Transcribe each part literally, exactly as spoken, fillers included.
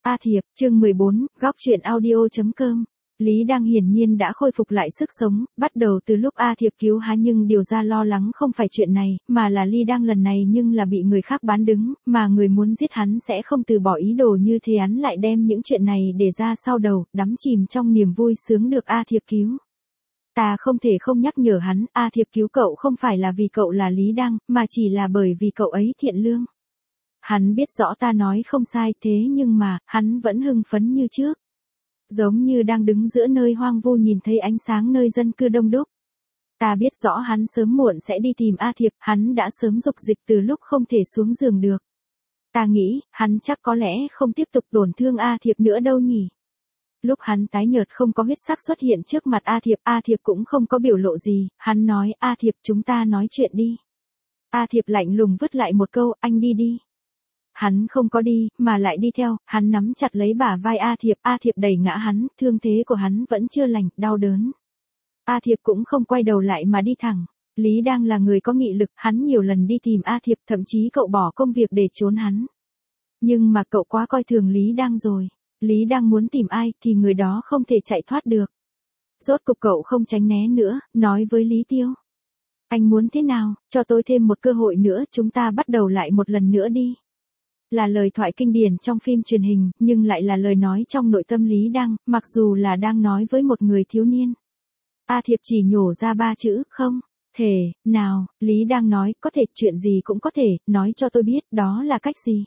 A Thiệp, chương mười bốn, góc truyện audio.com. Lý Đăng hiển nhiên đã khôi phục lại sức sống, bắt đầu từ lúc A Thiệp cứu hắn, nhưng điều ra lo lắng không phải chuyện này, mà là Lý Đăng lần này nhưng là bị người khác bán đứng, mà người muốn giết hắn sẽ không từ bỏ ý đồ như thế, hắn lại đem những chuyện này để ra sau đầu, đắm chìm trong niềm vui sướng được A Thiệp cứu. Ta không thể không nhắc nhở hắn, A Thiệp cứu cậu không phải là vì cậu là Lý Đăng, mà chỉ là bởi vì cậu ấy thiện lương. Hắn biết rõ ta nói không sai, thế nhưng mà, hắn vẫn hưng phấn như trước. Giống như đang đứng giữa nơi hoang vu nhìn thấy ánh sáng nơi dân cư đông đúc. Ta biết rõ hắn sớm muộn sẽ đi tìm A Thiệp, hắn đã sớm dục dịch từ lúc không thể xuống giường được. Ta nghĩ, hắn chắc có lẽ không tiếp tục tổn thương A Thiệp nữa đâu nhỉ. Lúc hắn tái nhợt không có huyết sắc xuất hiện trước mặt A Thiệp, A Thiệp cũng không có biểu lộ gì, hắn nói, A Thiệp chúng ta nói chuyện đi. A Thiệp lạnh lùng vứt lại một câu, anh đi đi. Hắn không có đi, mà lại đi theo, hắn nắm chặt lấy bả vai A Thiệp, A Thiệp đẩy ngã hắn, thương thế của hắn vẫn chưa lành, đau đớn. A Thiệp cũng không quay đầu lại mà đi thẳng. Lý Đăng là người có nghị lực, hắn nhiều lần đi tìm A Thiệp, thậm chí cậu bỏ công việc để trốn hắn. Nhưng mà cậu quá coi thường Lý Đăng rồi. Lý Đăng muốn tìm ai thì người đó không thể chạy thoát được. Rốt cục cậu không tránh né nữa, nói với Lý Tiêu. Anh muốn thế nào, cho tôi thêm một cơ hội nữa, chúng ta bắt đầu lại một lần nữa đi. Là lời thoại kinh điển trong phim truyền hình, nhưng lại là lời nói trong nội tâm Lý Đăng, mặc dù là đang nói với một người thiếu niên. A Thiệp chỉ nhổ ra ba chữ, không, thể, nào, Lý Đăng nói, có thể, chuyện gì cũng có thể, nói cho tôi biết, đó là cách gì.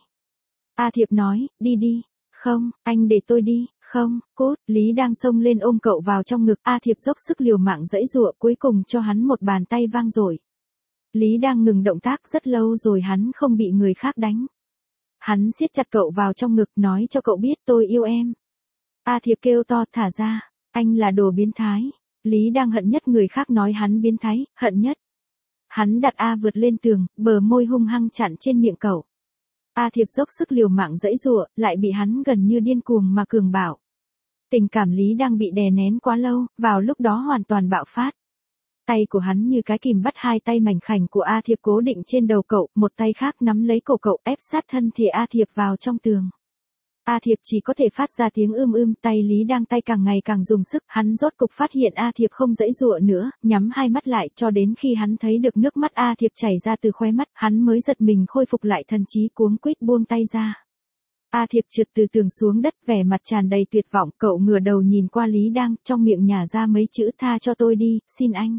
A Thiệp nói, đi đi, không, anh để tôi đi, không, cốt, Lý Đăng xông lên ôm cậu vào trong ngực, A Thiệp dốc sức liều mạng giãy giụa, cuối cùng cho hắn một bàn tay vang dội. Lý Đăng ngừng động tác rất lâu rồi hắn không bị người khác đánh. Hắn siết chặt cậu vào trong ngực, nói cho cậu biết tôi yêu em. A Thiệp kêu to, thả ra, anh là đồ biến thái. Lý Đăng hận nhất người khác nói hắn biến thái, hận nhất. Hắn đặt A vượt lên tường, bờ môi hung hăng chặn trên miệng cậu. A Thiệp dốc sức liều mạng giãy giụa, lại bị hắn gần như điên cuồng mà cường bạo. Tình cảm Lý Đăng bị đè nén quá lâu, vào lúc đó hoàn toàn bạo phát. Tay của hắn như cái kìm bắt hai tay mảnh khảnh của A Thiệp cố định trên đầu cậu, một tay khác nắm lấy cổ cậu ép sát thân thể A Thiệp vào trong tường. A Thiệp chỉ có thể phát ra tiếng ưm ưm, tay Lý Đăng tay càng ngày càng dùng sức, hắn rốt cục phát hiện A Thiệp không giãy giụa nữa, nhắm hai mắt lại cho đến khi hắn thấy được nước mắt A Thiệp chảy ra từ khóe mắt, hắn mới giật mình khôi phục lại thần trí, cuống quýt buông tay ra. A Thiệp trượt từ tường xuống đất, vẻ mặt tràn đầy tuyệt vọng, cậu ngửa đầu nhìn qua Lý Đăng, trong miệng nhả ra mấy chữ, tha cho tôi đi, xin anh.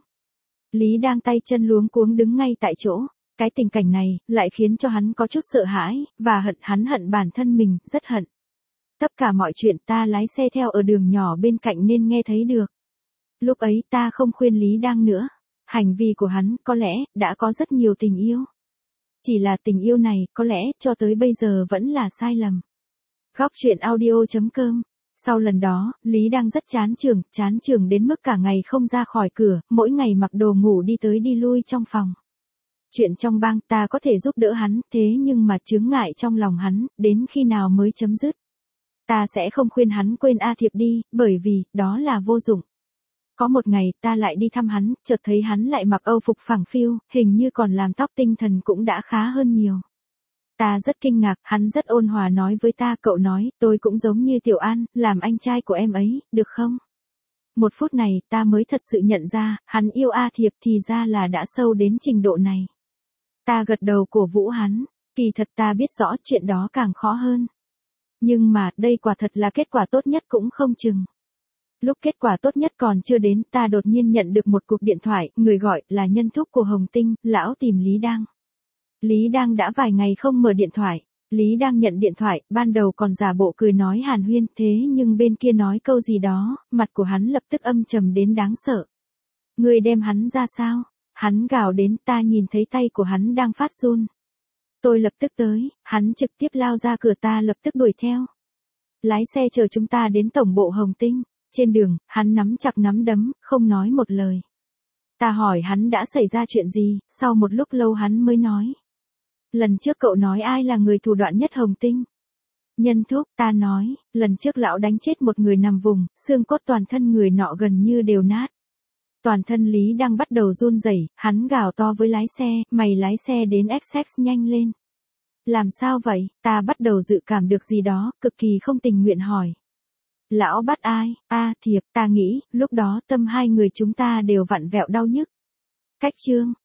Lý Đăng tay chân luống cuống đứng ngay tại chỗ. Cái tình cảnh này, lại khiến cho hắn có chút sợ hãi, và hận, hắn hận bản thân mình, rất hận. Tất cả mọi chuyện ta lái xe theo ở đường nhỏ bên cạnh nên nghe thấy được. Lúc ấy ta không khuyên Lý Đăng nữa. Hành vi của hắn, có lẽ, đã có rất nhiều tình yêu. Chỉ là tình yêu này, có lẽ, cho tới bây giờ vẫn là sai lầm. Góc truyện audio.com. Sau lần đó, Lý Đăng rất chán trường, chán trường đến mức cả ngày không ra khỏi cửa, mỗi ngày mặc đồ ngủ đi tới đi lui trong phòng. Chuyện trong bang ta có thể giúp đỡ hắn, thế nhưng mà chướng ngại trong lòng hắn, đến khi nào mới chấm dứt. Ta sẽ không khuyên hắn quên A Thiệp đi, bởi vì, đó là vô dụng. Có một ngày, ta lại đi thăm hắn, chợt thấy hắn lại mặc âu phục phẳng phiu, hình như còn làm tóc, tinh thần cũng đã khá hơn nhiều. Ta rất kinh ngạc, hắn rất ôn hòa nói với ta, cậu nói, tôi cũng giống như Tiểu An, làm anh trai của em ấy, được không? Một phút này, ta mới thật sự nhận ra, hắn yêu A Thiệp thì ra là đã sâu đến trình độ này. Ta gật đầu cổ vũ hắn, kỳ thật ta biết rõ chuyện đó càng khó hơn. Nhưng mà, đây quả thật là kết quả tốt nhất cũng không chừng. Lúc kết quả tốt nhất còn chưa đến, ta đột nhiên nhận được một cuộc điện thoại, người gọi là nhân thúc của Hồng Tinh, lão tìm Lý Đăng. Lý Đăng đã vài ngày không mở điện thoại. Lý Đăng nhận điện thoại, ban đầu còn giả bộ cười nói hàn huyên, thế nhưng bên kia nói câu gì đó, mặt của hắn lập tức âm trầm đến đáng sợ. Ngươi đem hắn ra sao? Hắn gào đến, ta nhìn thấy tay của hắn đang phát run. Tôi lập tức tới, hắn trực tiếp lao ra cửa, ta lập tức đuổi theo. Lái xe chờ chúng ta đến tổng bộ Hồng Tinh. Trên đường, hắn nắm chặt nắm đấm, không nói một lời. Ta hỏi hắn đã xảy ra chuyện gì, sau một lúc lâu hắn mới nói. Lần trước cậu nói ai là người thủ đoạn nhất Hồng Tinh? Nhân thúc, ta nói, lần trước lão đánh chết một người nằm vùng, xương cốt toàn thân người nọ gần như đều nát. Toàn thân Lý Đăng bắt đầu run rẩy, hắn gào to với lái xe, mày lái xe đến Essex nhanh lên. Làm sao vậy, ta bắt đầu dự cảm được gì đó, cực kỳ không tình nguyện hỏi. Lão bắt ai, a à, Thiệp, ta nghĩ, lúc đó tâm hai người chúng ta đều vặn vẹo đau nhức. Cách chương.